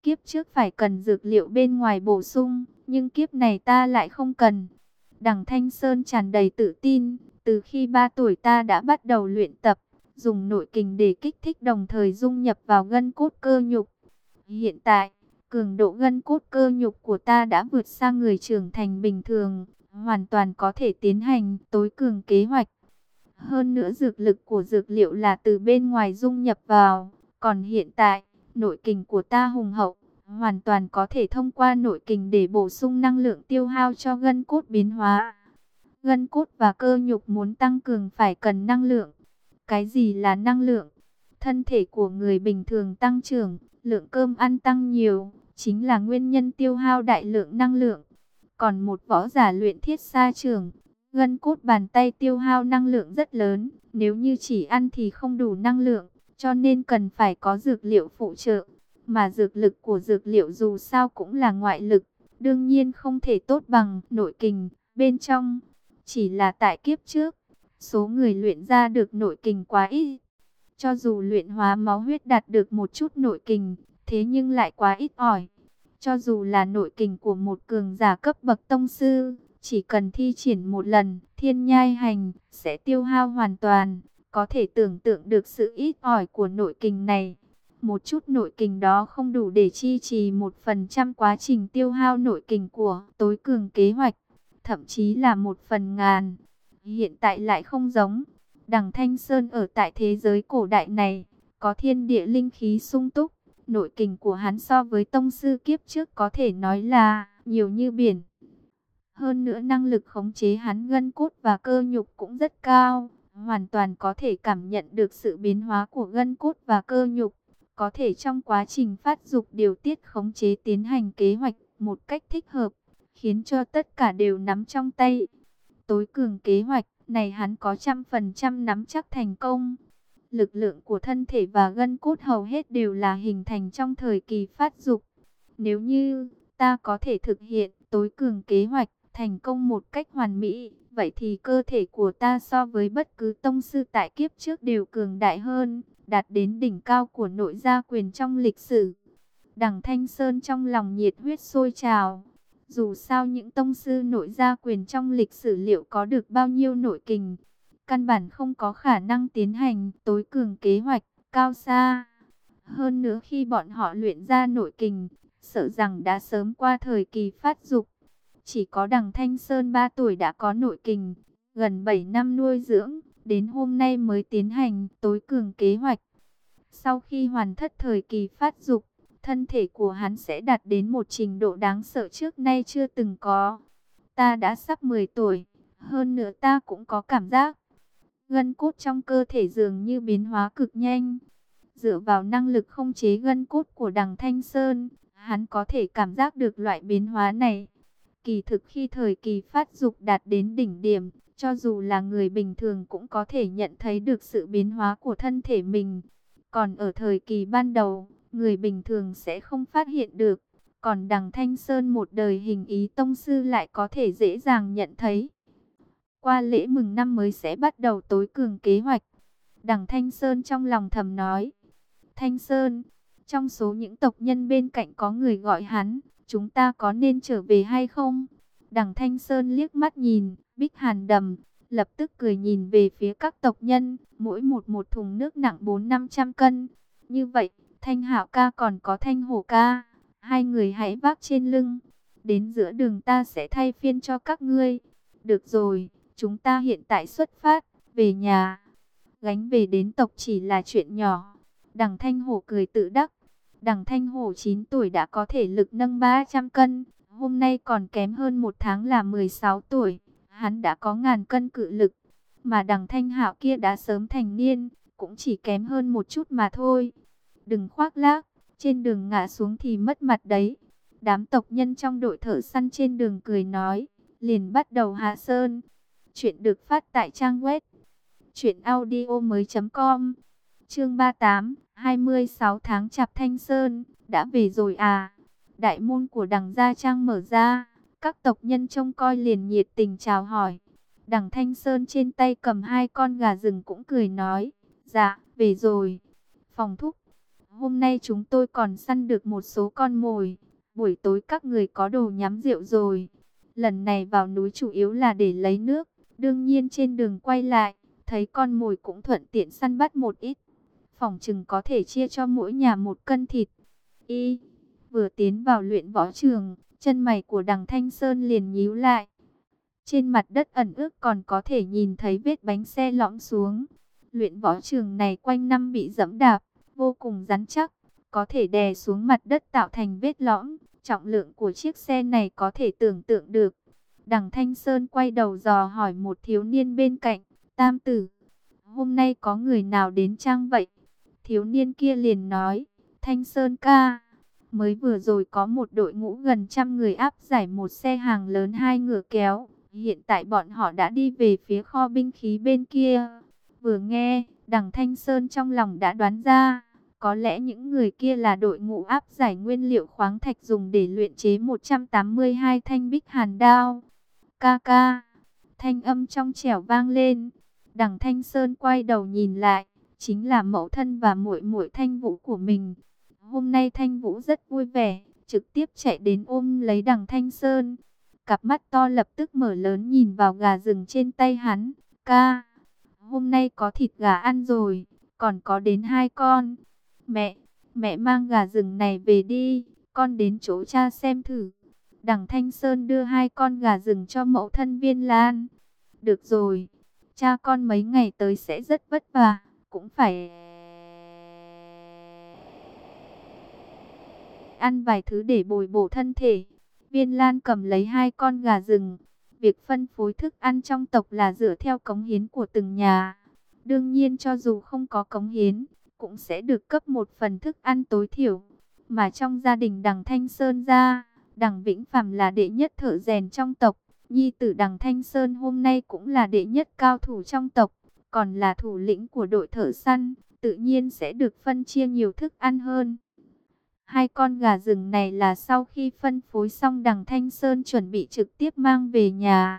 Kiếp trước phải cần dược liệu bên ngoài bổ sung, nhưng kiếp này ta lại không cần. Đằng Thanh Sơn tràn đầy tự tin, từ khi 3 tuổi ta đã bắt đầu luyện tập, dùng nội kình để kích thích đồng thời dung nhập vào gân cốt cơ nhục. Hiện tại, cường độ gân cốt cơ nhục của ta đã vượt xa người trưởng thành bình thường, hoàn toàn có thể tiến hành tối cường kế hoạch. Hơn nữa dược lực của dược liệu là từ bên ngoài dung nhập vào, còn hiện tại, nội kình của ta hùng hậu, hoàn toàn có thể thông qua nội kình để bổ sung năng lượng tiêu hao cho gân cốt biến hóa. Gân cốt và cơ nhục muốn tăng cường phải cần năng lượng. Cái gì là năng lượng? Thân thể của người bình thường tăng trưởng, lượng cơm ăn tăng nhiều, chính là nguyên nhân tiêu hao đại lượng năng lượng. Còn một võ giả luyện thiết sa trưởng, gân cốt bàn tay tiêu hao năng lượng rất lớn, nếu như chỉ ăn thì không đủ năng lượng, cho nên cần phải có dược liệu phụ trợ. Mà dược lực của dược liệu dù sao cũng là ngoại lực, đương nhiên không thể tốt bằng nội kình bên trong. Chỉ là tại kiếp trước, số người luyện ra được nội kình quá ít. Cho dù luyện hóa máu huyết đạt được một chút nội kình, thế nhưng lại quá ít ỏi. Cho dù là nội kình của một cường giả cấp bậc tông sư, chỉ cần thi triển một lần, thiên nhai hành, sẽ tiêu hao hoàn toàn. Có thể tưởng tượng được sự ít ỏi của nội kình này. Một chút nội kình đó không đủ để chi trì 1% quá trình tiêu hao nội kình của tối cường kế hoạch, thậm chí là 1/1000. Hiện tại lại không giống. Đằng Thanh Sơn ở tại thế giới cổ đại này, có thiên địa linh khí sung túc. Nội kình của hắn so với tông sư kiếp trước có thể nói là nhiều như biển. Hơn nữa năng lực khống chế hắn gân cốt và cơ nhục cũng rất cao. Hoàn toàn có thể cảm nhận được sự biến hóa của gân cốt và cơ nhục. Có thể trong quá trình phát dục điều tiết khống chế tiến hành kế hoạch một cách thích hợp, khiến cho tất cả đều nắm trong tay. Tối cường kế hoạch này hắn có 100% nắm chắc thành công. Lực lượng của thân thể và gân cốt hầu hết đều là hình thành trong thời kỳ phát dục. Nếu như ta có thể thực hiện tối cường kế hoạch thành công một cách hoàn mỹ, vậy thì cơ thể của ta so với bất cứ tông sư tại kiếp trước đều cường đại hơn, đạt đến đỉnh cao của nội gia quyền trong lịch sử. Đằng Thanh Sơn trong lòng nhiệt huyết sôi trào. Dù sao những tông sư nội gia quyền trong lịch sử liệu có được bao nhiêu nội kình, căn bản không có khả năng tiến hành tối cường kế hoạch cao xa. Hơn nữa khi bọn họ luyện ra nội kình, sợ rằng đã sớm qua thời kỳ phát dục. Chỉ có đằng Thanh Sơn 3 tuổi đã có nội kình, gần 7 năm nuôi dưỡng, đến hôm nay mới tiến hành tối cường kế hoạch. Sau khi hoàn tất thời kỳ phát dục, thân thể của hắn sẽ đạt đến một trình độ đáng sợ trước nay chưa từng có. Ta đã sắp 10 tuổi, hơn nữa ta cũng có cảm giác gân cốt trong cơ thể dường như biến hóa cực nhanh. Dựa vào năng lực khống chế gân cốt của đằng Thanh Sơn, hắn có thể cảm giác được loại biến hóa này. Kỳ thực khi thời kỳ phát dục đạt đến đỉnh điểm, cho dù là người bình thường cũng có thể nhận thấy được sự biến hóa của thân thể mình. Còn ở thời kỳ ban đầu, người bình thường sẽ không phát hiện được. Còn đằng Thanh Sơn một đời hình ý tông sư lại có thể dễ dàng nhận thấy. Qua lễ mừng năm mới sẽ bắt đầu tối cường kế hoạch. Đằng Thanh Sơn trong lòng thầm nói. Thanh Sơn, trong số những tộc nhân bên cạnh có người gọi hắn, chúng ta có nên trở về hay không? Đằng Thanh Sơn liếc mắt nhìn, Bích Hàn Đầm, lập tức cười nhìn về phía các tộc nhân, mỗi một thùng nước nặng 400-500 cân. Như vậy, Thanh Hạo ca còn có Thanh Hổ ca, hai người hãy vác trên lưng. Đến giữa đường ta sẽ thay phiên cho các ngươi. Được rồi, chúng ta hiện tại xuất phát, về nhà. Gánh về đến tộc chỉ là chuyện nhỏ. Đằng Thanh Hổ cười tự đắc. Đằng Thanh Hổ 9 tuổi đã có thể lực nâng 300 cân. Hôm nay còn kém hơn 1 tháng là 16 tuổi. Hắn đã có 1000 cân cự lực. Mà đằng Thanh Hạo kia đã sớm thành niên, cũng chỉ kém hơn một chút mà thôi. Đừng khoác lác, trên đường ngã xuống thì mất mặt đấy. Đám tộc nhân trong đội thợ săn trên đường cười nói, liền bắt đầu hạ sơn. Chuyện được phát tại trang web truyệnaudiomoi.com. Chương 38, 26 tháng Chạp Thanh Sơn, đã về rồi à? Đại môn của đằng gia trang mở ra, các tộc nhân trông coi liền nhiệt tình chào hỏi. Đằng Thanh Sơn trên tay cầm 2 con gà rừng cũng cười nói, dạ, về rồi. Phòng thúc, Hôm nay chúng tôi còn săn được một số con mồi. Buổi tối các người có đồ nhắm rượu rồi. Lần này vào núi chủ yếu là để lấy nước. Đương nhiên trên đường quay lại, thấy con mồi cũng thuận tiện săn bắt một ít. Phỏng chừng có thể chia cho mỗi nhà 1 cân thịt. Y vừa tiến vào luyện võ trường, chân mày của Đằng Thanh Sơn liền nhíu lại. Trên mặt đất ẩn ước còn có thể nhìn thấy vết bánh xe lõm xuống. Luyện võ trường này quanh năm bị dẫm đạp, vô cùng rắn chắc, có thể đè xuống mặt đất tạo thành vết lõm. Trọng lượng của chiếc xe này có thể tưởng tượng được. Đằng Thanh Sơn quay đầu dò hỏi một thiếu niên bên cạnh, Tam tử, hôm nay có người nào đến chăng vậy? Thiếu niên kia liền nói, Thanh Sơn ca, mới vừa rồi có một đội ngũ gần 100 người áp giải một xe hàng lớn 2 ngựa kéo. Hiện tại bọn họ đã đi về phía kho binh khí bên kia. Vừa nghe, Đằng Thanh Sơn trong lòng đã đoán ra, có lẽ những người kia là đội ngũ áp giải nguyên liệu khoáng thạch dùng để luyện chế 182 thanh bích hàn đao. Ca ca, thanh âm trong trẻo vang lên. Đằng Thanh Sơn quay đầu nhìn lại, chính là mẫu thân và muội muội Thanh Vũ của mình. Hôm nay Thanh Vũ rất vui vẻ, trực tiếp chạy đến ôm lấy Đằng Thanh Sơn. Cặp mắt to lập tức mở lớn nhìn vào gà rừng trên tay hắn. Ca, hôm nay có thịt gà ăn rồi, còn có đến 2 con. Mẹ mang gà rừng này về đi, con đến chỗ cha xem thử. Đằng Thanh Sơn đưa 2 con gà rừng cho mẫu thân Viên Lan. Được rồi, cha con mấy ngày tới sẽ rất vất vả, cũng phải ăn vài thứ để bồi bổ thân thể. Viên Lan cầm lấy 2 con gà rừng. Việc phân phối thức ăn trong tộc là dựa theo cống hiến của từng nhà. Đương nhiên cho dù không có cống hiến, cũng sẽ được cấp một phần thức ăn tối thiểu. Mà trong gia đình Đằng Thanh Sơn ra, Đằng Vĩnh Phàm là đệ nhất thợ rèn trong tộc. Nhi tử Đằng Thanh Sơn hôm nay cũng là đệ nhất cao thủ trong tộc, còn là thủ lĩnh của đội thợ săn, tự nhiên sẽ được phân chia nhiều thức ăn hơn. 2 con gà rừng này là sau khi phân phối xong Đằng Thanh Sơn chuẩn bị trực tiếp mang về nhà.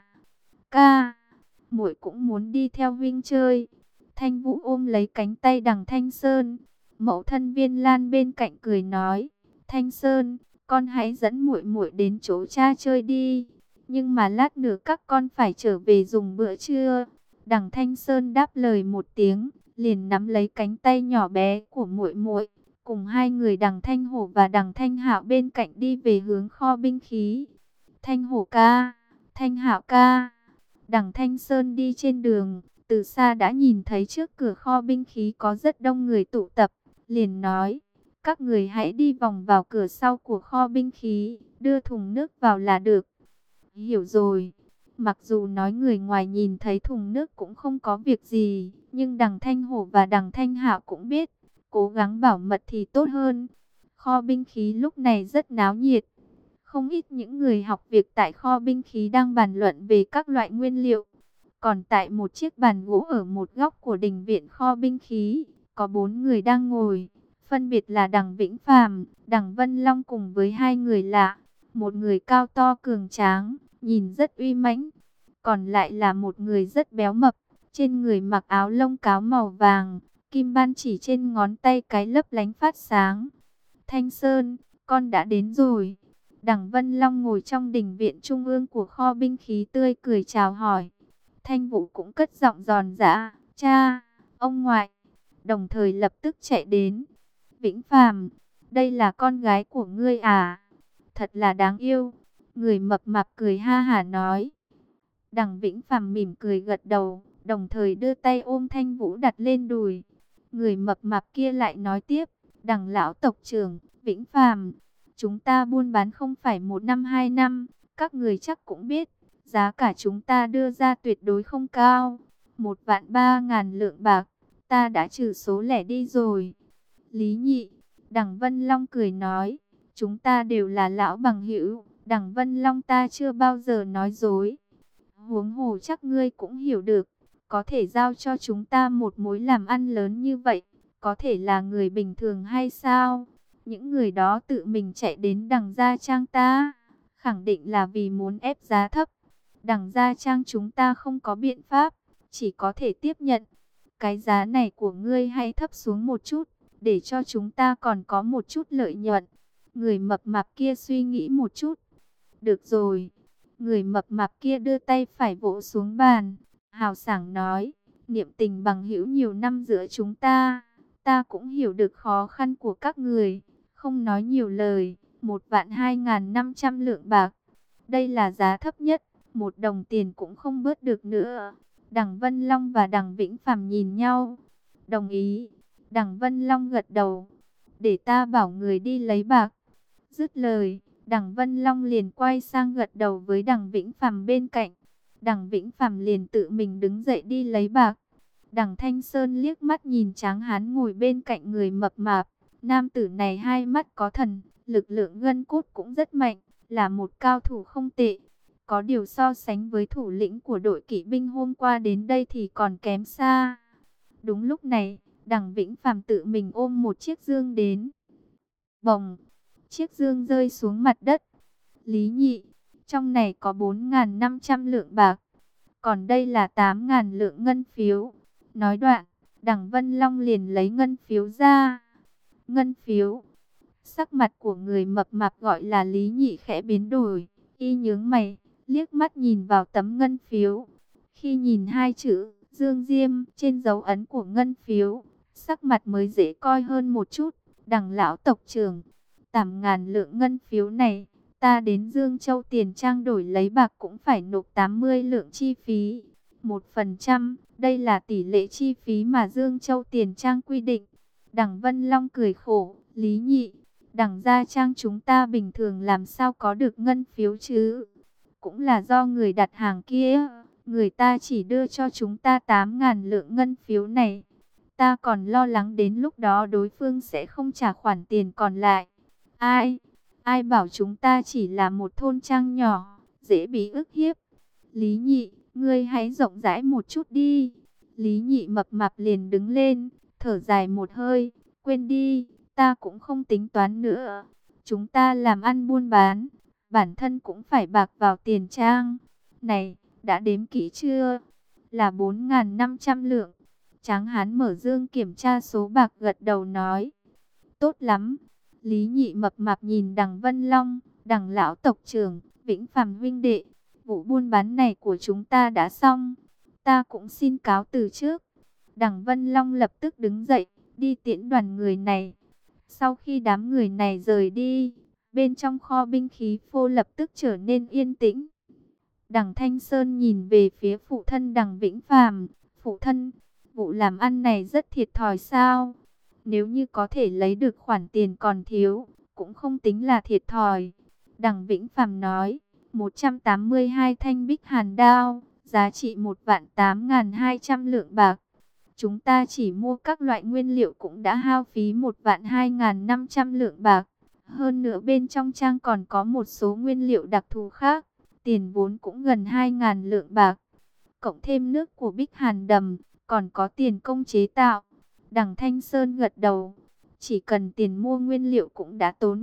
Ca, muội cũng muốn đi theo huynh chơi. Thanh Vũ ôm lấy cánh tay Đằng Thanh Sơn. Mẫu thân Viên Lan bên cạnh cười nói, Thanh Sơn, con hãy dẫn muội muội đến chỗ cha chơi đi. Nhưng mà lát nữa các con phải trở về dùng bữa trưa. Đằng Thanh Sơn đáp lời một tiếng, liền nắm lấy cánh tay nhỏ bé của muội muội, cùng 2 người Đằng Thanh Hổ và Đằng Thanh Hạo bên cạnh đi về hướng kho binh khí. Thanh Hổ ca, Thanh Hạo ca. Đằng Thanh Sơn đi trên đường, từ xa đã nhìn thấy trước cửa kho binh khí có rất đông người tụ tập, liền nói, các người hãy đi vòng vào cửa sau của kho binh khí, đưa thùng nước vào là được. Hiểu rồi. Mặc dù nói người ngoài nhìn thấy thùng nước cũng không có việc gì, nhưng Đằng Thanh Hổ và Đằng Thanh Hạo cũng biết, cố gắng bảo mật thì tốt hơn. Kho binh khí lúc này rất náo nhiệt. Không ít những người học việc tại kho binh khí đang bàn luận về các loại nguyên liệu. Còn tại một chiếc bàn gỗ ở một góc của đình viện kho binh khí, có 4 người đang ngồi, phân biệt là Đằng Vĩnh Phàm, Đằng Vân Long cùng với 2 người lạ. Một người cao to cường tráng, nhìn rất uy mãnh, còn lại là một người rất béo mập, trên người mặc áo lông cáo màu vàng, kim ban chỉ trên ngón tay cái lấp lánh phát sáng. Thanh Sơn, con đã đến rồi. Đằng Vân Long ngồi trong đình viện trung ương của kho binh khí tươi cười chào hỏi. Thanh Vũ cũng cất giọng giòn giã, cha, ông ngoại, đồng thời lập tức chạy đến. Vĩnh Phàm, đây là con gái của ngươi à? Thật là đáng yêu. Người mập mạp cười ha hả nói. Đằng Vĩnh Phàm mỉm cười gật đầu, đồng thời đưa tay ôm Thanh Vũ đặt lên đùi. Người mập mạp kia lại nói tiếp, Đằng lão tộc trưởng, Vĩnh Phàm, chúng ta buôn bán không phải 1 năm 2 năm, các người chắc cũng biết, giá cả chúng ta đưa ra tuyệt đối không cao, 1.300.000 lượng bạc, ta đã trừ số lẻ đi rồi. Lý Nhị, Đằng Vân Long cười nói, chúng ta đều là lão bằng hữu, Đằng Vân Long ta chưa bao giờ nói dối. Huống hồ chắc ngươi cũng hiểu được, có thể giao cho chúng ta một mối làm ăn lớn như vậy, có thể là người bình thường hay sao? Những người đó tự mình chạy đến Đằng Gia Trang ta, khẳng định là vì muốn ép giá thấp. Đằng Gia Trang chúng ta không có biện pháp, chỉ có thể tiếp nhận. Cái giá này của ngươi hãy thấp xuống một chút, để cho chúng ta còn có một chút lợi nhuận. Người mập mạp kia suy nghĩ một chút. Được rồi. Người mập mạp kia đưa tay phải vỗ xuống bàn, hào sảng nói, niệm tình bằng hữu nhiều năm giữa chúng ta. Ta cũng hiểu được khó khăn của các người, không nói nhiều lời. 1.2500 lượng bạc. Đây là giá thấp nhất, 1 đồng tiền cũng không bớt được nữa. Đằng Vân Long và Đằng Vĩnh Phàm nhìn nhau. Đồng ý. Đằng Vân Long gật đầu. Để ta bảo người đi lấy bạc. Dứt lời, Đằng Vân Long liền quay sang gật đầu với Đằng Vĩnh Phàm bên cạnh. Đằng Vĩnh Phàm liền tự mình đứng dậy đi lấy bạc. Đằng Thanh Sơn liếc mắt nhìn tráng hán ngồi bên cạnh người mập mạp. Nam tử này hai mắt có thần, lực lượng gân cốt cũng rất mạnh, là một cao thủ không tệ. Có điều so sánh với thủ lĩnh của đội kỵ binh hôm qua đến đây thì còn kém xa. Đúng lúc này, Đằng Vĩnh Phàm tự mình ôm một chiếc dương đến. Bồng, chiếc dương rơi xuống mặt đất. Lý Nhị, trong này có 4.500 lượng bạc, còn đây là 8.000 lượng ngân phiếu. Nói đoạn, Đằng Vân Long liền lấy ngân phiếu ra. Ngân phiếu. Sắc mặt của người mập mạp gọi là Lý Nhị khẽ biến đổi, y nhướng mày, liếc mắt nhìn vào tấm ngân phiếu. Khi nhìn hai chữ Dương Diêm trên dấu ấn của ngân phiếu, sắc mặt mới dễ coi hơn một chút. Đằng lão tộc trưởng, 8.000 lượng ngân phiếu này, ta đến Dương Châu Tiền Trang đổi lấy bạc cũng phải nộp 80 lượng chi phí. 1%, đây là tỷ lệ chi phí mà Dương Châu Tiền Trang quy định. Đằng Vân Long cười khổ, Lý Nhị, Đằng gia trang chúng ta bình thường làm sao có được ngân phiếu chứ? Cũng là do người đặt hàng kia, người ta chỉ đưa cho chúng ta 8.000 lượng ngân phiếu này. Ta còn lo lắng đến lúc đó đối phương sẽ không trả khoản tiền còn lại. Ai bảo chúng ta chỉ là một thôn trang nhỏ, dễ bị ức hiếp. Lý Nhị, ngươi hãy rộng rãi một chút đi. Lý Nhị mập mạp liền đứng lên, thở dài một hơi, quên đi, ta cũng không tính toán nữa. Chúng ta làm ăn buôn bán, bản thân cũng phải bạc vào tiền trang. Này, đã đếm kỹ chưa? Là 4.500 lượng. Tráng hán mở dương kiểm tra số bạc gật đầu nói. Tốt lắm. Lý Nhị mập mạp nhìn Đằng Vân Long, Đằng lão tộc trưởng, Vĩnh Phàm huynh đệ. Vụ buôn bán này của chúng ta đã xong. Ta cũng xin cáo từ trước. Đằng Vân Long lập tức đứng dậy, đi tiễn đoàn người này. Sau khi đám người này rời đi, bên trong kho binh khí phô lập tức trở nên yên tĩnh. Đằng Thanh Sơn nhìn về phía phụ thân Đằng Vĩnh Phàm. Phụ thân, vụ làm ăn này rất thiệt thòi sao? Nếu như có thể lấy được khoản tiền còn thiếu, cũng không tính là thiệt thòi. Đằng Vĩnh Phàm nói, 182 thanh bích hàn đao, giá trị 1.8.200 lượng bạc. Chúng ta chỉ mua các loại nguyên liệu cũng đã hao phí 1.2.500 lượng bạc. Hơn nữa bên trong trang còn có một số nguyên liệu đặc thù khác. Tiền vốn cũng gần 2.000 lượng bạc. Cộng thêm nước của Bích Hàn Đầm, còn có tiền công chế tạo. Đằng Thanh Sơn gật đầu. Chỉ cần tiền mua nguyên liệu cũng đã tốn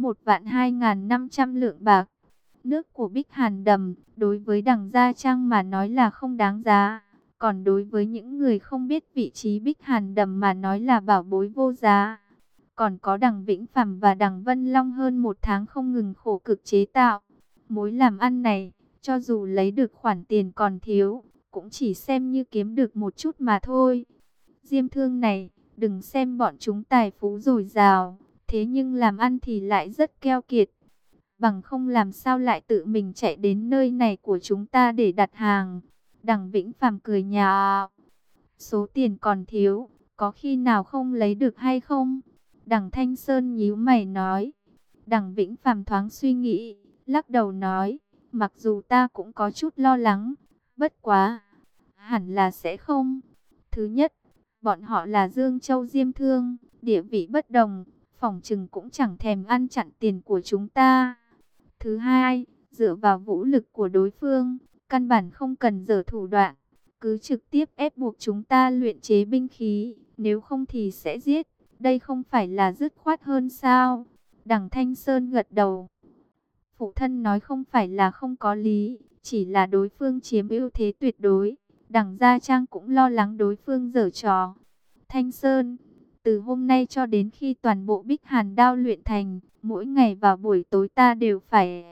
1.2.500 lượng bạc. Nước của Bích Hàn Đầm, đối với Đằng Gia Trang mà nói là không đáng giá. Còn đối với những người không biết vị trí Bích Hàn Đầm mà nói là bảo bối vô giá. Còn có Đằng Vĩnh Phàm và Đằng Vân Long hơn 1 tháng không ngừng khổ cực chế tạo. Mối làm ăn này, cho dù lấy được khoản tiền còn thiếu, cũng chỉ xem như kiếm được một chút mà thôi. Diêm Thương này, đừng xem bọn chúng tài phú dồi dào, thế nhưng làm ăn thì lại rất keo kiệt. Bằng không làm sao lại tự mình chạy đến nơi này của chúng ta để đặt hàng. Đằng Vĩnh Phàm cười nhạo. Số tiền còn thiếu, có khi nào không lấy được hay không? Đằng Thanh Sơn nhíu mày nói. Đằng Vĩnh Phàm thoáng suy nghĩ, lắc đầu nói, mặc dù ta cũng có chút lo lắng, bất quá, hẳn là sẽ không. Thứ nhất, bọn họ là Dương Châu Diêm Thương, địa vị bất đồng, phỏng chừng cũng chẳng thèm ăn chặn tiền của chúng ta. Thứ hai, dựa vào vũ lực của đối phương, căn bản không cần giở thủ đoạn, cứ trực tiếp ép buộc chúng ta luyện chế binh khí, nếu không thì sẽ giết. Đây không phải là dứt khoát hơn sao? Đằng Thanh Sơn gật đầu. Phụ thân nói không phải là không có lý, chỉ là đối phương chiếm ưu thế tuyệt đối. Đằng Gia Trang cũng lo lắng đối phương giở trò. Thanh Sơn, Từ hôm nay cho đến khi toàn bộ Bích Hàn đao luyện thành, mỗi ngày vào buổi tối ta đều phải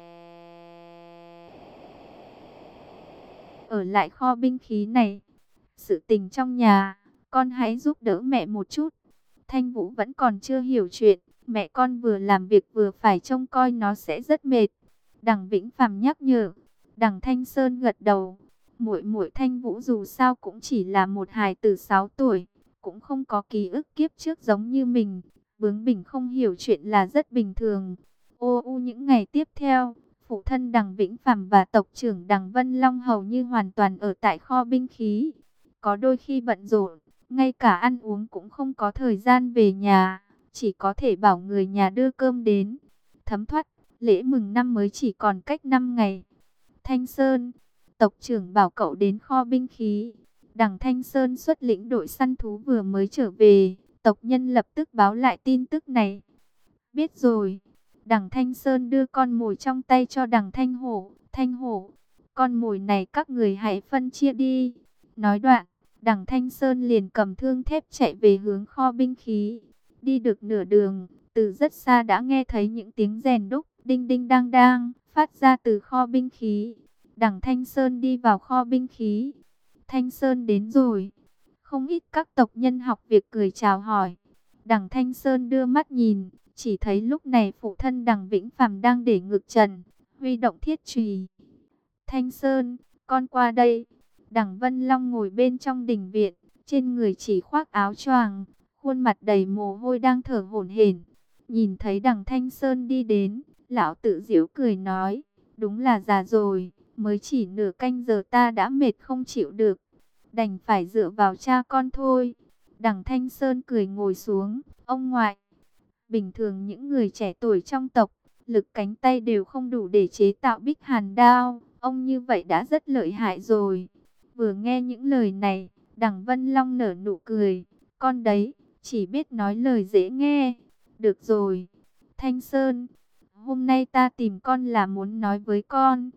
ở lại kho binh khí này. Sự tình trong nhà, con hãy giúp đỡ mẹ một chút. Thanh Vũ vẫn còn chưa hiểu chuyện, mẹ con vừa làm việc vừa phải trông coi nó sẽ rất mệt. Đằng Vĩnh Phàm nhắc nhở. Đằng Thanh Sơn gật đầu. Muội muội Thanh Vũ dù sao cũng chỉ là một hài tử 6 tuổi, cũng không có ký ức kiếp trước giống như mình. Bướng bỉnh không hiểu chuyện là rất bình thường. Những ngày tiếp theo, phụ thân Đằng Vĩnh Phàm và tộc trưởng Đằng Vân Long hầu như hoàn toàn ở tại kho binh khí. Có đôi khi bận rộn, ngay cả ăn uống cũng không có thời gian về nhà, chỉ có thể bảo người nhà đưa cơm đến. Thấm thoát, lễ mừng năm mới chỉ còn cách 5 ngày. Thanh Sơn, tộc trưởng bảo cậu đến kho binh khí. Đằng Thanh Sơn xuất lĩnh đội săn thú vừa mới trở về, tộc nhân lập tức báo lại tin tức này. Biết rồi. Đằng Thanh Sơn đưa con mồi trong tay cho đằng Thanh Hổ. Thanh Hổ, con mồi này các người hãy phân chia đi. Nói đoạn, đằng Thanh Sơn liền cầm thương thép chạy về hướng kho binh khí. Đi được nửa đường, từ rất xa đã nghe thấy những tiếng rèn đúc, đinh đinh đang đang, phát ra từ kho binh khí. Đằng Thanh Sơn đi vào kho binh khí. Thanh Sơn đến rồi. Không ít các tộc nhân học việc cười chào hỏi. Đằng Thanh Sơn đưa mắt nhìn, chỉ thấy lúc này phụ thân Đằng Vĩnh Phàm đang để ngực trần, huy động thiết chùy. Thanh Sơn, con qua đây. Đằng Vân Long ngồi bên trong đình viện, trên người chỉ khoác áo choàng, khuôn mặt đầy mồ hôi đang thở hổn hển. Nhìn thấy Đằng Thanh Sơn đi đến, lão tự giễu cười nói, đúng là già rồi, mới chỉ nửa canh giờ ta đã mệt không chịu được, đành phải dựa vào cha con thôi. Đằng Thanh Sơn cười ngồi xuống, ông ngoại. Bình thường những người trẻ tuổi trong tộc, lực cánh tay đều không đủ để chế tạo Bích Hàn đao, ông như vậy đã rất lợi hại rồi. Vừa nghe những lời này, Đằng Vân Long nở nụ cười, con đấy, chỉ biết nói lời dễ nghe. Được rồi, Thanh Sơn, hôm nay ta tìm con là muốn nói với con,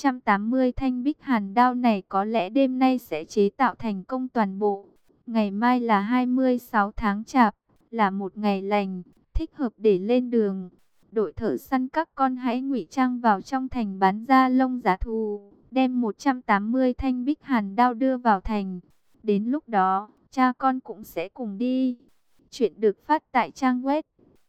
180 thanh Bích Hàn đao này có lẽ đêm nay sẽ chế tạo thành công toàn bộ. Ngày mai là 26 tháng Chạp, là một ngày lành, thích hợp để lên đường. Đội thợ săn các con hãy ngụy trang vào trong thành bán da lông giá thú, đem 180 thanh Bích Hàn đao đưa vào thành. Đến lúc đó, cha con cũng sẽ cùng đi. Chuyện được phát tại trang web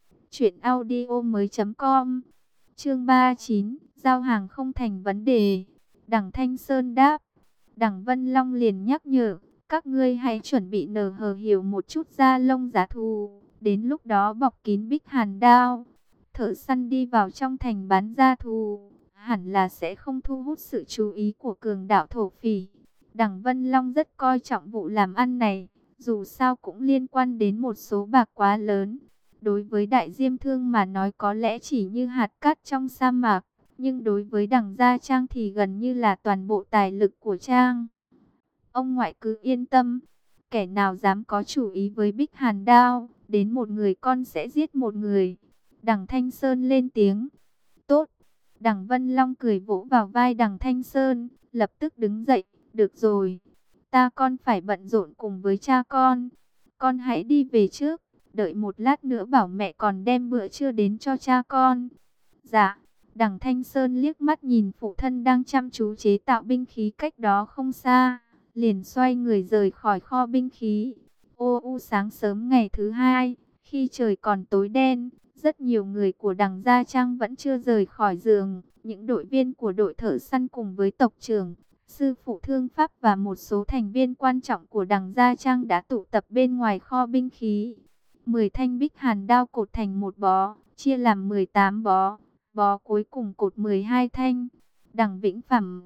truyệnaudiomoi.com. Chương 39, giao hàng không thành vấn đề. Đằng Thanh Sơn đáp. Đằng Vân Long liền nhắc nhở, các ngươi hãy chuẩn bị nở hờ hiểu một chút da lông giá thú, đến lúc đó bọc kín Bích Hàn đao. Thợ săn đi vào trong thành bán da thú, hẳn là sẽ không thu hút sự chú ý của cường đạo thổ phỉ. Đằng Vân Long rất coi trọng vụ làm ăn này, dù sao cũng liên quan đến một số bạc quá lớn. Đối với Đại Diêm Thương mà nói có lẽ chỉ như hạt cát trong sa mạc, nhưng đối với Đằng Gia Trang thì gần như là toàn bộ tài lực của Trang. Ông ngoại cứ yên tâm, kẻ nào dám có chủ ý với Bích Hàn đao, đến một người con sẽ giết một người. Đằng Thanh Sơn lên tiếng. Tốt. Đằng Vân Long cười vỗ vào vai Đằng Thanh Sơn, lập tức đứng dậy. Được rồi, ta con phải bận rộn cùng với cha con. Con hãy đi về trước, đợi một lát nữa bảo mẹ còn đem bữa trưa đến cho cha con. Dạ. Đằng Thanh Sơn liếc mắt nhìn phụ thân đang chăm chú chế tạo binh khí cách đó không xa, liền xoay người rời khỏi kho binh khí. Sáng sớm ngày thứ hai, khi trời còn tối đen, rất nhiều người của Đằng Gia Trang vẫn chưa rời khỏi giường. Những đội viên của đội thợ săn cùng với tộc trưởng, sư phụ thương pháp và một số thành viên quan trọng của Đằng Gia Trang đã tụ tập bên ngoài kho binh khí. 10 thanh Bích Hàn đao cột thành một bó, chia làm 18 bó. Bó cuối cùng cột 12 thanh. Đằng Vĩnh Phàm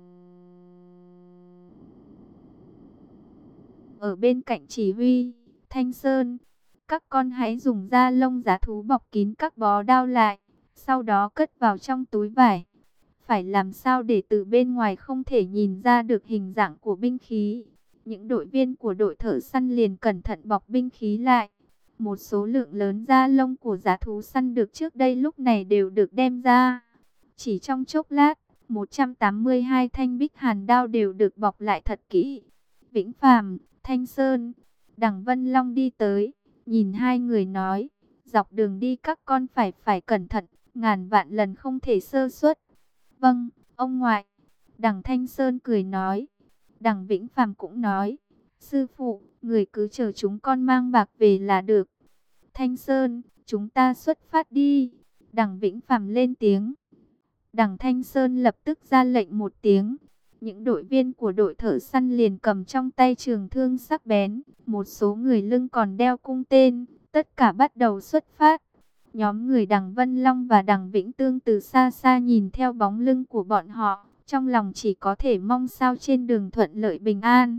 ở bên cạnh chỉ huy. Thanh Sơn, các con hãy dùng da lông giá thú bọc kín các bó đao lại, sau đó cất vào trong túi vải. Phải làm sao để từ bên ngoài không thể nhìn ra được hình dạng của binh khí. Những đội viên của đội thợ săn liền cẩn thận bọc binh khí lại. Một số lượng lớn da lông của giá thú săn được trước đây lúc này đều được đem ra. Chỉ trong chốc lát, 182 thanh Bích Hàn đao đều được bọc lại thật kỹ. Vĩnh Phàm, Thanh Sơn, Đằng Vân Long đi tới, nhìn hai người nói, dọc đường đi các con phải cẩn thận, ngàn vạn lần không thể sơ suất. Vâng, ông ngoại. Đằng Thanh Sơn cười nói. Đằng Vĩnh Phàm cũng nói, sư phụ, người cứ chờ chúng con mang bạc về là được. Thanh Sơn, chúng ta xuất phát đi. Đằng Vĩnh Phàm lên tiếng. Đằng Thanh Sơn lập tức ra lệnh một tiếng. Những đội viên của đội thợ săn liền cầm trong tay trường thương sắc bén. Một số người lưng còn đeo cung tên. Tất cả bắt đầu xuất phát. Nhóm người đằng Vân Long và đằng Vĩnh Tương từ xa xa nhìn theo bóng lưng của bọn họ. Trong lòng chỉ có thể mong sao trên đường thuận lợi bình an.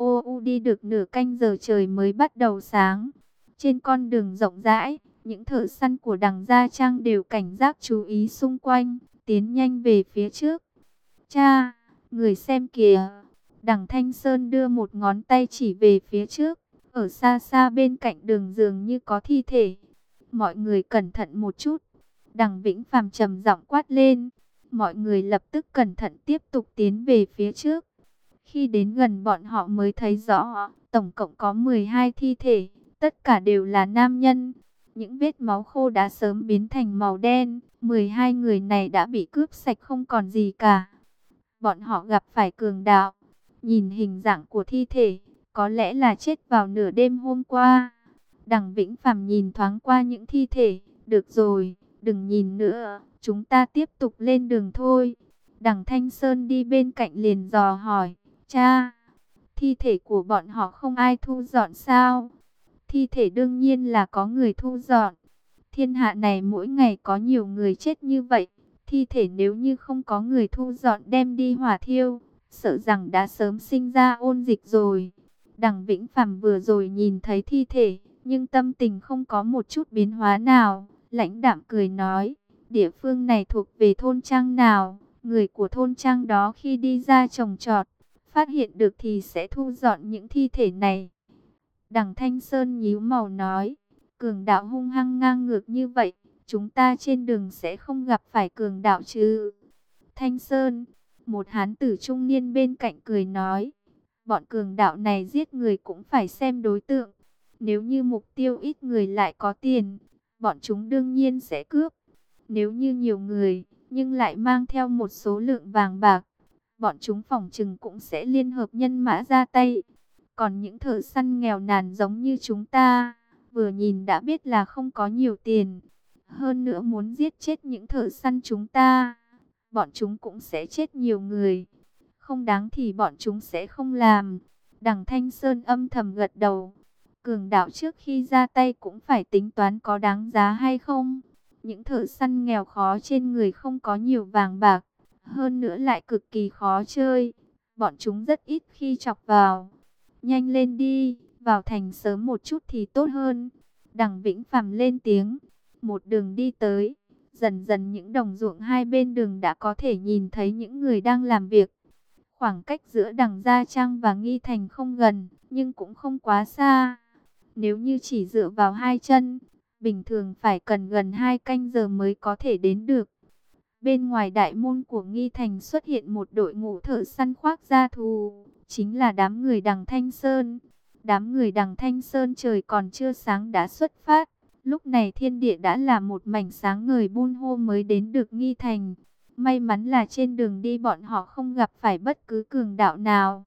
Đi được nửa canh giờ trời mới bắt đầu sáng. Trên con đường rộng rãi, những thợ săn của đằng Gia Trang đều cảnh giác chú ý xung quanh, tiến nhanh về phía trước. Cha, người xem kìa. Đằng Thanh Sơn đưa một ngón tay chỉ về phía trước. Ở xa xa bên cạnh đường dường như có thi thể. Mọi người cẩn thận một chút. Đằng Vĩnh Phàm trầm giọng quát lên. Mọi người lập tức cẩn thận tiếp tục tiến về phía trước. Khi đến gần bọn họ mới thấy rõ, tổng cộng có 12 thi thể, tất cả đều là nam nhân. Những vết máu khô đã sớm biến thành màu đen, 12 người này đã bị cướp sạch không còn gì cả. Bọn họ gặp phải cường đạo, nhìn hình dạng của thi thể, có lẽ là chết vào nửa đêm hôm qua. Đằng Vĩnh Phàm nhìn thoáng qua những thi thể, được rồi, đừng nhìn nữa, chúng ta tiếp tục lên đường thôi. Đằng Thanh Sơn đi bên cạnh liền dò hỏi, cha, thi thể của bọn họ không ai thu dọn sao? Thi thể đương nhiên là có người thu dọn. Thiên hạ này mỗi ngày có nhiều người chết như vậy. Thi thể nếu như không có người thu dọn đem đi hỏa thiêu, sợ rằng đã sớm sinh ra ôn dịch rồi. Đằng Vĩnh Phàm vừa rồi nhìn thấy thi thể, nhưng tâm tình không có một chút biến hóa nào. Lãnh đạm cười nói, địa phương này thuộc về thôn trang nào? Người của thôn trang đó khi đi ra trồng trọt, phát hiện được thì sẽ thu dọn những thi thể này. Đằng Thanh Sơn nhíu mày nói, cường đạo hung hăng ngang ngược như vậy, chúng ta trên đường sẽ không gặp phải cường đạo chứ? Thanh Sơn, một hán tử trung niên bên cạnh cười nói, bọn cường đạo này giết người cũng phải xem đối tượng. Nếu như mục tiêu ít người lại có tiền, bọn chúng đương nhiên sẽ cướp. Nếu như nhiều người, nhưng lại mang theo một số lượng vàng bạc, bọn chúng phỏng chừng cũng sẽ liên hợp nhân mã ra tay. Còn những thợ săn nghèo nàn giống như chúng ta, vừa nhìn đã biết là không có nhiều tiền. Hơn nữa muốn giết chết những thợ săn chúng ta, bọn chúng cũng sẽ chết nhiều người. Không đáng thì bọn chúng sẽ không làm. Đằng Thanh Sơn âm thầm gật đầu. Cường đạo trước khi ra tay cũng phải tính toán có đáng giá hay không. Những thợ săn nghèo khó trên người không có nhiều vàng bạc, hơn nữa lại cực kỳ khó chơi. Bọn chúng rất ít khi chọc vào. Nhanh lên đi, vào thành sớm một chút thì tốt hơn. Đằng Vĩnh Phàm lên tiếng. Một đường đi tới, dần dần những đồng ruộng hai bên đường đã có thể nhìn thấy những người đang làm việc. Khoảng cách giữa đằng Gia Trang và Nghi Thành không gần, nhưng cũng không quá xa. Nếu như chỉ dựa vào hai chân, bình thường phải cần gần 2 canh giờ mới có thể đến được. Bên ngoài đại môn của Nghi Thành xuất hiện một đội ngũ thợ săn khoác da thú, chính là đám người đằng Thanh Sơn. Đám người đằng Thanh Sơn trời còn chưa sáng đã xuất phát. Lúc này thiên địa đã là một mảnh sáng ngời bun hô mới đến được Nghi Thành. May mắn là trên đường đi bọn họ không gặp phải bất cứ cường đạo nào.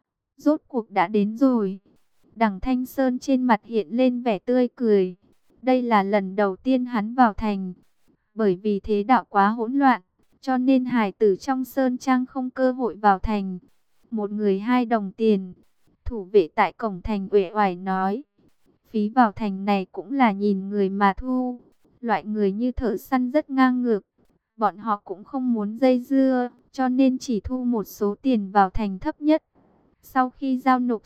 Rốt cuộc đã đến rồi. Đằng Thanh Sơn trên mặt hiện lên vẻ tươi cười. Đây là lần đầu tiên hắn vào thành. Bởi vì thế đạo quá hỗn loạn, cho nên hải tử trong Sơn Trang không cơ hội vào thành. Một người 2 đồng tiền. Thủ vệ tại cổng thành uể oải nói. Phí vào thành này cũng là nhìn người mà thu. Loại người như thợ săn rất ngang ngược. Bọn họ cũng không muốn dây dưa, cho nên chỉ thu một số tiền vào thành thấp nhất. Sau khi giao nộp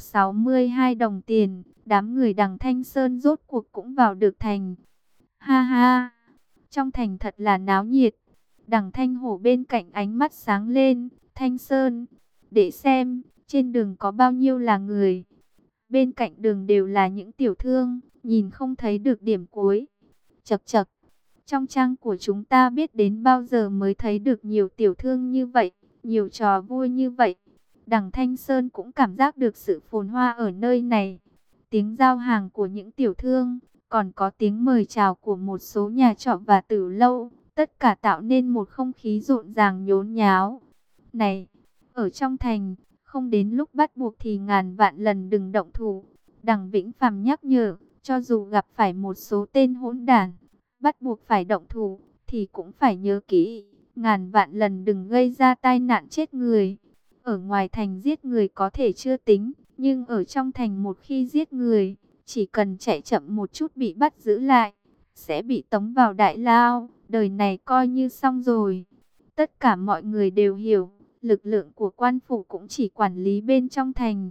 62 đồng tiền, đám người đằng Thanh Sơn rốt cuộc cũng vào được thành. Ha ha, trong thành thật là náo nhiệt. Đằng Thanh Hổ bên cạnh ánh mắt sáng lên. Thanh Sơn, để xem, trên đường có bao nhiêu là người. Bên cạnh đường đều là những tiểu thương, nhìn không thấy được điểm cuối. Chậc chậc, trong trang của chúng ta biết đến bao giờ mới thấy được nhiều tiểu thương như vậy, nhiều trò vui như vậy. Đằng Thanh Sơn cũng cảm giác được sự phồn hoa ở nơi này. tiếng giao hàng của những tiểu thương, còn có tiếng mời chào của một số nhà trọ và tử lâu, tất cả tạo nên một không khí rộn ràng nhốn nháo. Này, ở trong thành, không đến lúc bắt buộc thì ngàn vạn lần đừng động thủ. Đằng Vĩnh Phàm nhắc nhở, cho dù gặp phải một số tên hỗn đản, bắt buộc phải động thủ, thì cũng phải nhớ kỹ, ngàn vạn lần đừng gây ra tai nạn chết người. Ở ngoài thành giết người có thể chưa tính, nhưng ở trong thành một khi giết người, chỉ cần chạy chậm một chút bị bắt giữ lại, sẽ bị tống vào đại lao, đời này coi như xong rồi. Tất cả mọi người đều hiểu, lực lượng của quan phủ cũng chỉ quản lý bên trong thành.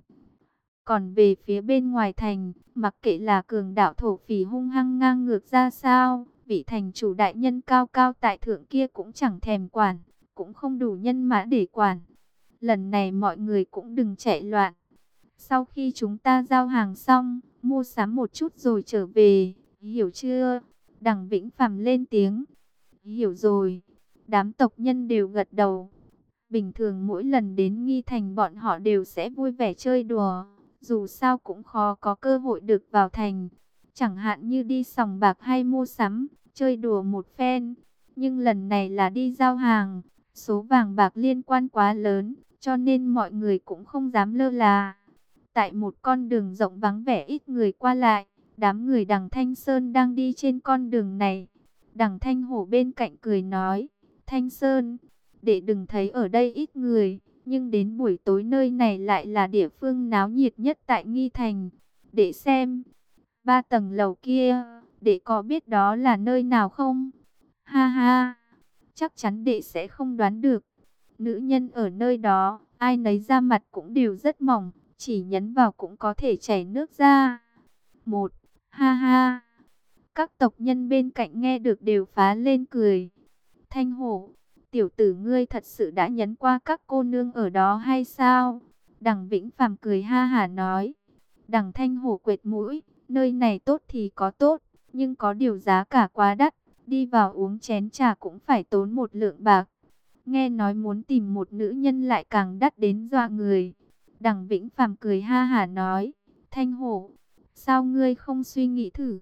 Còn về phía bên ngoài thành, mặc kệ là cường đạo thổ phỉ hung hăng ngang ngược ra sao, vị thành chủ đại nhân cao cao tại thượng kia cũng chẳng thèm quản, cũng không đủ nhân mã để quản. Lần này mọi người cũng đừng chạy loạn. Sau khi chúng ta giao hàng xong, mua sắm một chút rồi trở về, hiểu chưa? Đằng Vĩnh Phàm lên tiếng. Hiểu rồi. Đám tộc nhân đều gật đầu. Bình thường mỗi lần đến Nghi Thành bọn họ đều sẽ vui vẻ chơi đùa. Dù sao cũng khó có cơ hội được vào thành. Chẳng hạn như đi sòng bạc hay mua sắm, chơi đùa một phen. Nhưng lần này là đi giao hàng, số vàng bạc liên quan quá lớn, cho nên mọi người cũng không dám lơ là. Tại một con đường rộng vắng vẻ ít người qua lại, đám người Đằng Thanh Sơn đang đi trên con đường này. Đằng Thanh Hổ bên cạnh cười nói, Thanh Sơn, để đừng thấy ở đây ít người, nhưng đến buổi tối nơi này lại là địa phương náo nhiệt nhất tại Nghi Thành. Để xem, 3 tầng lầu kia, để có biết đó là nơi nào không? Ha ha, chắc chắn đệ sẽ không đoán được. Nữ nhân ở nơi đó, ai nấy da mặt cũng đều rất mỏng, chỉ nhấn vào cũng có thể chảy nước ra. Một, ha ha. Các tộc nhân bên cạnh nghe được đều phá lên cười. Thanh Hổ, tiểu tử ngươi thật sự đã nhấn qua các cô nương ở đó hay sao? Đằng Vĩnh Phàm cười ha hả nói. Đằng Thanh Hổ quệt mũi, nơi này tốt thì có tốt, nhưng có điều giá cả quá đắt, đi vào uống chén trà cũng phải tốn một lượng bạc. Nghe nói muốn tìm một nữ nhân lại càng đắt đến dọa người. Đằng Vĩnh Phàm cười ha hả nói, Thanh Hổ, sao ngươi không suy nghĩ thử?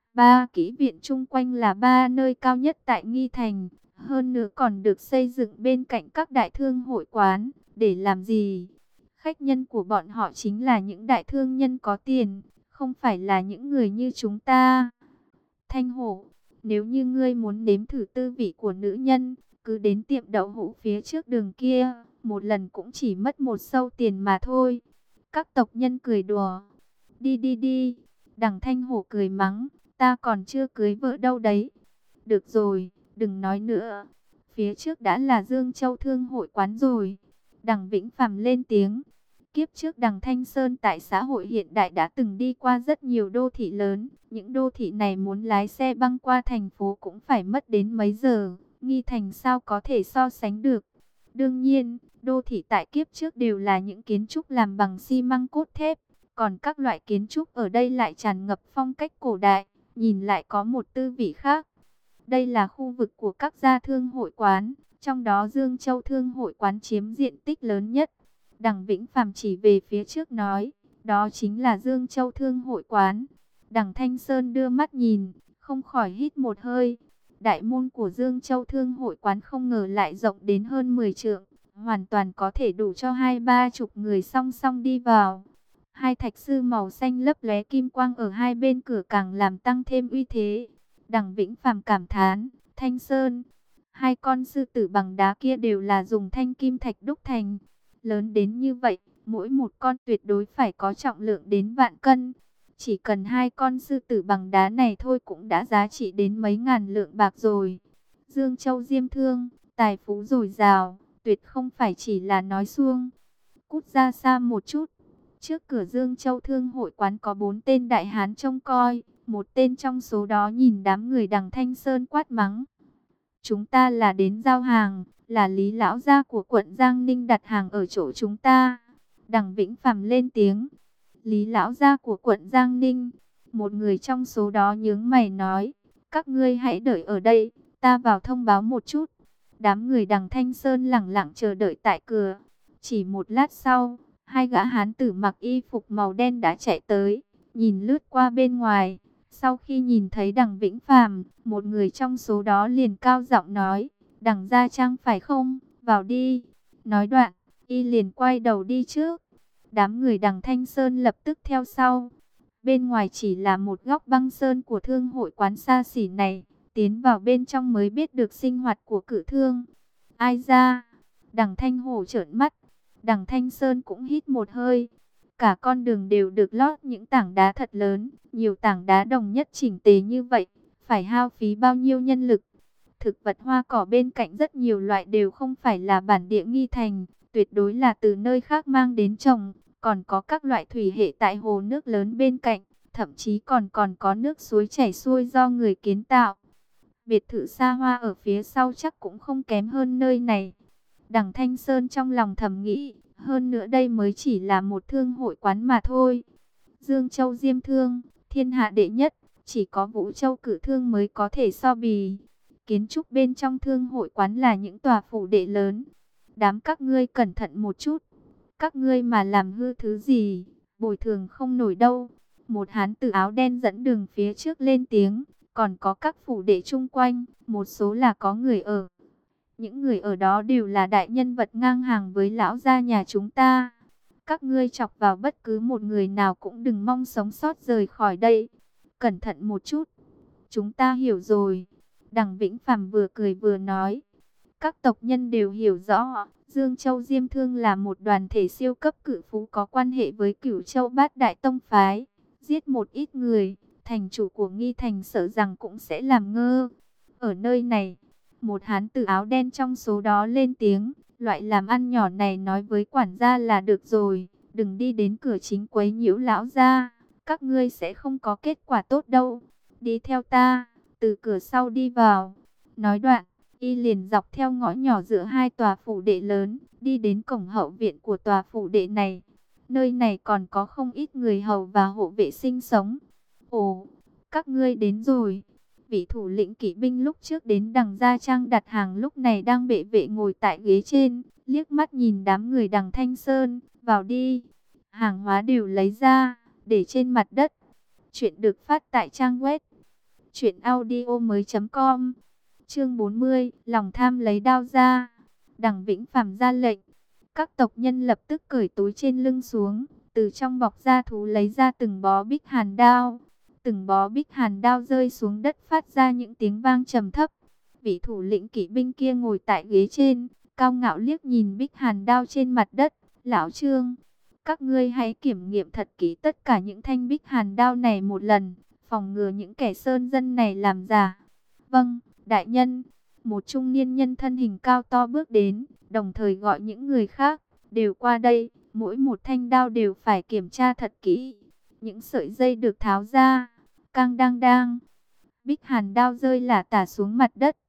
3 kỹ viện chung quanh là 3 nơi cao nhất tại Nghi Thành, hơn nữa còn được xây dựng bên cạnh các đại thương hội quán, để làm gì? Khách nhân của bọn họ chính là những đại thương nhân có tiền, không phải là những người như chúng ta. Thanh Hổ, nếu như ngươi muốn nếm thử tư vị của nữ nhân, cứ đến tiệm đậu hũ phía trước đường kia, một lần cũng chỉ mất 1 xu tiền mà thôi. Các tộc nhân cười đùa. Đi đi đi. Đằng Thanh Hổ cười mắng, ta còn chưa cưới vợ đâu đấy. Được rồi, đừng nói nữa. Phía trước đã là Dương Châu Thương hội quán rồi. Đằng Vĩnh Phàm lên tiếng. Kiếp trước Đằng Thanh Sơn tại xã hội hiện đại đã từng đi qua rất nhiều đô thị lớn. Những đô thị này muốn lái xe băng qua thành phố cũng phải mất đến mấy giờ. Nghi Thành sao có thể so sánh được. Đương nhiên, đô thị tại kiếp trước đều là những kiến trúc làm bằng xi măng cốt thép. Còn các loại kiến trúc ở đây lại tràn ngập phong cách cổ đại, nhìn lại có một tư vị khác. Đây là khu vực của các gia thương hội quán, trong đó Dương Châu Thương hội quán chiếm diện tích lớn nhất. Đằng Vĩnh Phàm chỉ về phía trước nói, đó chính là Dương Châu Thương hội quán. Đằng Thanh Sơn đưa mắt nhìn, không khỏi hít một hơi. Đại môn của Dương Châu Thương hội quán không ngờ lại rộng đến hơn 10 trượng, hoàn toàn có thể đủ cho 20-30 người song song đi vào. 2 thạch sư màu xanh lấp lóe kim quang ở hai bên cửa càng làm tăng thêm uy thế. Đằng Vĩnh Phàm cảm thán, Thanh Sơn, 2 con sư tử bằng đá kia đều là dùng thanh kim thạch đúc thành. Lớn đến như vậy, mỗi một con tuyệt đối phải có trọng lượng đến vạn cân. Chỉ cần 2 con sư tử bằng đá này thôi cũng đã giá trị đến mấy ngàn lượng bạc rồi. Dương Châu Diêm Thương, tài phú dồi dào, tuyệt không phải chỉ là nói suông. Cút ra xa một chút. Trước cửa Dương Châu Thương hội quán có 4 tên đại hán trông coi, một tên trong số đó nhìn đám người Đằng Thanh Sơn quát mắng. Chúng ta là đến giao hàng, là Lý lão gia của quận Giang Ninh đặt hàng ở chỗ chúng ta. Đằng Vĩnh Phàm lên tiếng. Lý lão gia của quận Giang Ninh. Một người trong số đó nhướng mày nói, các ngươi hãy đợi ở đây, ta vào thông báo một chút. Đám người Đằng Thanh Sơn lẳng lặng chờ đợi tại cửa. Chỉ một lát sau, 2 gã hán tử mặc y phục màu đen đã chạy tới. nhìn lướt qua bên ngoài. Sau khi nhìn thấy Đằng Vĩnh Phàm, một người trong số đó liền cao giọng nói, Đằng Gia Trang phải không, vào đi. Nói đoạn, y liền quay đầu đi trước. Đám người Đằng Thanh Sơn lập tức theo sau. Bên ngoài chỉ là một góc băng sơn của thương hội quán xa xỉ này. Tiến vào bên trong mới biết được sinh hoạt của Cử Thương. Ai ra? Đằng Thanh Hổ trợn mắt. Đằng Thanh Sơn cũng hít một hơi. Cả con đường đều được lót những tảng đá thật lớn. Nhiều tảng đá đồng nhất chỉnh tề như vậy. Phải hao phí bao nhiêu nhân lực? Thực vật hoa cỏ bên cạnh rất nhiều loại đều không phải là bản địa Nghi Thành. Tuyệt đối là từ nơi khác mang đến trồng. Còn có các loại thủy hệ tại hồ nước lớn bên cạnh. Thậm chí còn có nước suối chảy xuôi do người kiến tạo. Biệt thự xa hoa ở phía sau chắc cũng không kém hơn nơi này. Đằng Thanh Sơn trong lòng thầm nghĩ, hơn nữa đây mới chỉ là một thương hội quán mà thôi. Dương Châu Diêm Thương, thiên hạ đệ nhất, chỉ có Vũ Châu Cử Thương mới có thể so bì. Kiến trúc bên trong thương hội quán là những tòa phủ đệ lớn. Đám các ngươi cẩn thận một chút. Các ngươi mà làm hư thứ gì, bồi thường không nổi đâu. Một hán tử áo đen dẫn đường phía trước lên tiếng. Còn có các phủ đệ chung quanh, một số là có người ở. Những người ở đó đều là đại nhân vật ngang hàng với lão gia nhà chúng ta. Các ngươi chọc vào bất cứ một người nào cũng đừng mong sống sót rời khỏi đây. Cẩn thận một chút. Chúng ta hiểu rồi. Đằng Vĩnh Phàm vừa cười vừa nói. Các tộc nhân đều hiểu rõ. Dương Châu Diêm Thương là một đoàn thể siêu cấp cự phú có quan hệ với Cửu Châu Bát Đại Tông Phái. Giết một ít người, thành chủ của Nghi Thành sợ rằng cũng sẽ làm ngơ. Ở nơi này, một hán tử áo đen trong số đó lên tiếng, loại làm ăn nhỏ này nói với quản gia là được rồi, đừng đi đến cửa chính quấy nhiễu lão gia, các ngươi sẽ không có kết quả tốt đâu. Đi theo ta, từ cửa sau đi vào. Nói đoạn, y liền dọc theo ngõ nhỏ giữa hai tòa phủ đệ lớn, đi đến cổng hậu viện của tòa phủ đệ này. Nơi này còn có không ít người hầu và hộ vệ sinh sống. Ồ, các ngươi đến rồi. Vị thủ lĩnh kỵ binh lúc trước đến Đằng Gia Trang đặt hàng lúc này đang bệ vệ ngồi tại ghế trên, liếc mắt nhìn đám người Đằng Thanh Sơn, vào đi. Hàng hóa đều lấy ra, để trên mặt đất. Chuyện được phát tại trang web truyệnaudiomoi.com. Chương 40, lòng tham lấy đao ra. Đằng Vĩnh Phàm ra lệnh. Các tộc nhân lập tức cởi túi trên lưng xuống, từ trong bọc da thú lấy ra từng bó bích hàn đao. Từng bó bích hàn đao rơi xuống đất phát ra những tiếng vang trầm thấp. Vị thủ lĩnh kỵ binh kia ngồi tại ghế trên, cao ngạo liếc nhìn bích hàn đao trên mặt đất. Lão Trương, các ngươi hãy kiểm nghiệm thật kỹ tất cả những thanh bích hàn đao này một lần, phòng ngừa những kẻ sơn dân này làm giả. Vâng, đại nhân. Một trung niên nhân thân hình cao to bước đến, đồng thời gọi những người khác, đều qua đây, mỗi một thanh đao đều phải kiểm tra thật kỹ. Những sợi dây được tháo ra, cang đang đang. Bích hàn đao rơi lả tả xuống mặt đất,